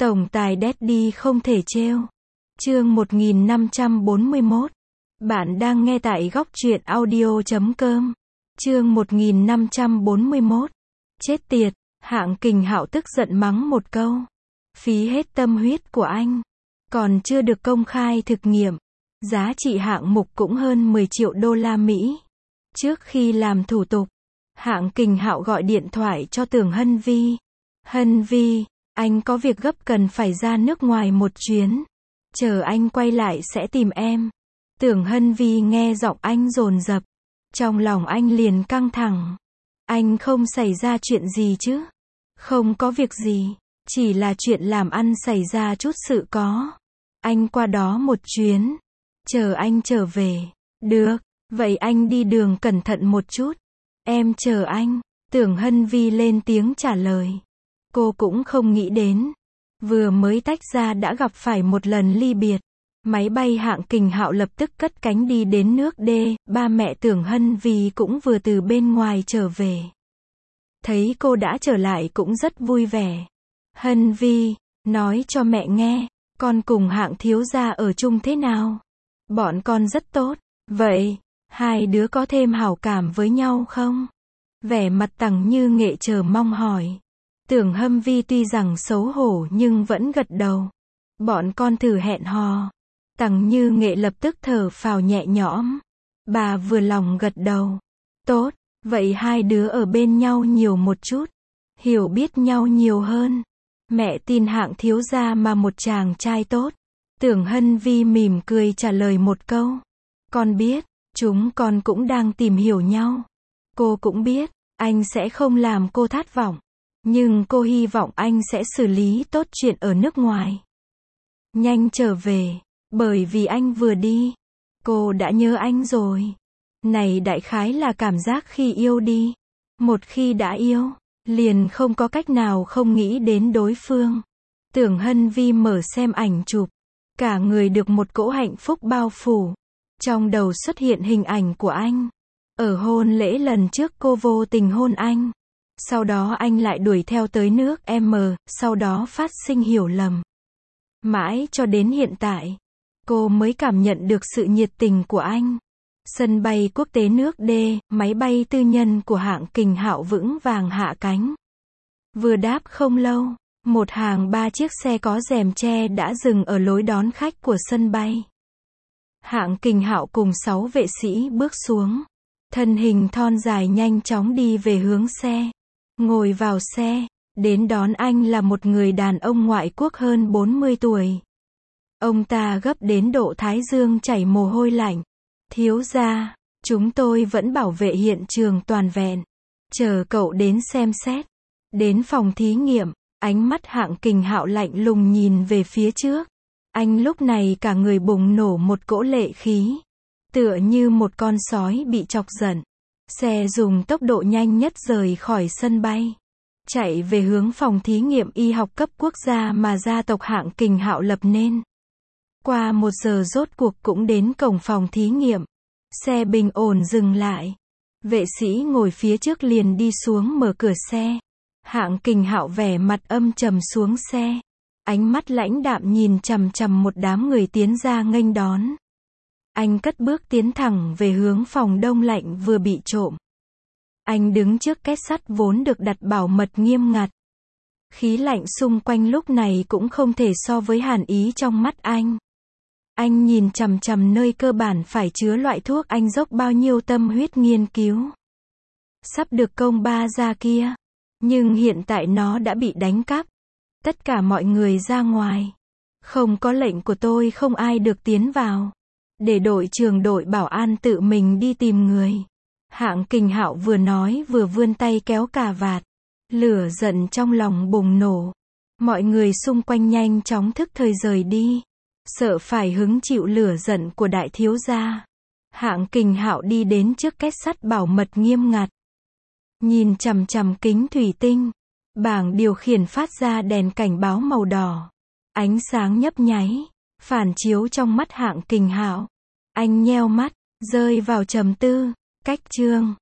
Tổng tài Daddy không thể trêu. Chương 1541. Bạn đang nghe tại góc truyện audio.com. Chương 1541. Chết tiệt, Hạng Kình Hạo tức giận mắng một câu. Phí hết tâm huyết của anh. Còn chưa được công khai thực nghiệm. Giá trị hạng mục cũng hơn 10 triệu đô la Mỹ. Trước khi làm thủ tục, Hạng Kình Hạo gọi điện thoại cho Tưởng Hân Vi. Hân Vi, anh có việc gấp cần phải ra nước ngoài một chuyến. Chờ anh quay lại sẽ tìm em. Tưởng Hân Vi nghe giọng anh dồn dập. Trong lòng anh liền căng thẳng. Anh không xảy ra chuyện gì chứ? Không có việc gì. Chỉ là chuyện làm ăn xảy ra chút sự có. Anh qua đó một chuyến. Chờ anh trở về. Được, vậy anh đi đường cẩn thận một chút. Em chờ anh. Tưởng Hân Vi lên tiếng trả lời. Cô cũng không nghĩ đến. Vừa mới tách ra đã gặp phải một lần ly biệt. Máy bay Hạng Kình Hạo lập tức cất cánh đi đến nước D. Ba mẹ Tưởng Hân Vi cũng vừa từ bên ngoài trở về. Thấy cô đã trở lại cũng rất vui vẻ. Hân Vi, nói cho mẹ nghe, con cùng Hạng thiếu gia ở chung thế nào? Bọn con rất tốt. Vậy, hai đứa có thêm hảo cảm với nhau không? Vẻ mặt Tằng Như Nghệ chờ mong hỏi. Tưởng Hân Vi tuy rằng xấu hổ nhưng vẫn gật đầu. Bọn con thử hẹn hò. Tằng Như Nghệ lập tức thở phào nhẹ nhõm. Bà vừa lòng gật đầu. Tốt, vậy hai đứa ở bên nhau nhiều một chút. Hiểu biết nhau nhiều hơn. Mẹ tin Hạng thiếu gia mà một chàng trai tốt. Tưởng Hân Vi mỉm cười trả lời một câu. Con biết, chúng con cũng đang tìm hiểu nhau. Cô cũng biết, anh sẽ không làm cô thất vọng. Nhưng cô hy vọng anh sẽ xử lý tốt chuyện ở nước ngoài. Nhanh trở về, bởi vì anh vừa đi. Cô đã nhớ anh rồi. Này đại khái là cảm giác khi yêu đi. Một khi đã yêu, liền không có cách nào không nghĩ đến đối phương. Tưởng Hân Vi mở xem ảnh chụp. Cả người được một cỗ hạnh phúc bao phủ. Trong đầu xuất hiện hình ảnh của anh. Ở hôn lễ lần trước cô vô tình hôn anh. Sau đó anh lại đuổi theo tới nước M, sau đó phát sinh hiểu lầm. Mãi cho đến hiện tại, cô mới cảm nhận được sự nhiệt tình của anh. Sân bay quốc tế nước D, máy bay tư nhân của Hạng Kình Hạo vững vàng hạ cánh. Vừa đáp không lâu, một hàng 3 chiếc xe có rèm che đã dừng ở lối đón khách của sân bay. Hạng Kình Hạo cùng 6 vệ sĩ bước xuống. Thân hình thon dài nhanh chóng đi về hướng xe. Ngồi vào xe, đến đón anh là một người đàn ông ngoại quốc hơn 40 tuổi. Ông ta gấp đến độ thái dương chảy mồ hôi lạnh. Thiếu gia, chúng tôi vẫn bảo vệ hiện trường toàn vẹn. Chờ cậu đến xem xét. Đến phòng thí nghiệm, ánh mắt Hạng Kình Hạo lạnh lùng nhìn về phía trước. Anh lúc này cả người bùng nổ một cỗ lệ khí. Tựa như một con sói bị chọc giận. Xe dùng tốc độ nhanh nhất rời khỏi sân bay. Chạy về hướng phòng thí nghiệm y học cấp quốc gia mà gia tộc Hạng Kình Hạo lập nên. Qua 1 giờ rốt cuộc cũng đến cổng phòng thí nghiệm. Xe bình ổn dừng lại. Vệ sĩ ngồi phía trước liền đi xuống mở cửa xe. Hạng Kình Hạo vẻ mặt âm trầm xuống xe. Ánh mắt lãnh đạm nhìn chằm chằm một đám người tiến ra nghênh đón. Anh cất bước tiến thẳng về hướng phòng đông lạnh vừa bị trộm. Anh đứng trước két sắt vốn được đặt bảo mật nghiêm ngặt. Khí lạnh xung quanh lúc này cũng không thể so với hàn ý trong mắt anh. Anh nhìn chằm chằm nơi cơ bản phải chứa loại thuốc anh dốc bao nhiêu tâm huyết nghiên cứu. Sắp được công ba ra kia. Nhưng hiện tại nó đã bị đánh cắp. Tất cả mọi người ra ngoài. Không có lệnh của tôi không ai được tiến vào. Để đội trưởng đội bảo an tự mình đi tìm người. Hạng Kình Hạo vừa nói vừa vươn tay kéo cà vạt. Lửa giận trong lòng bùng nổ. Mọi người xung quanh nhanh chóng thức thời rời đi. Sợ phải hứng chịu lửa giận của đại thiếu gia. Hạng Kình Hạo đi đến trước két sắt bảo mật nghiêm ngặt. Nhìn chằm chằm kính thủy tinh. Bảng điều khiển phát ra đèn cảnh báo màu đỏ. Ánh sáng nhấp nháy. Phản chiếu trong mắt Hạng Kình Hạo. Anh nheo mắt, rơi vào trầm tư. Cách chương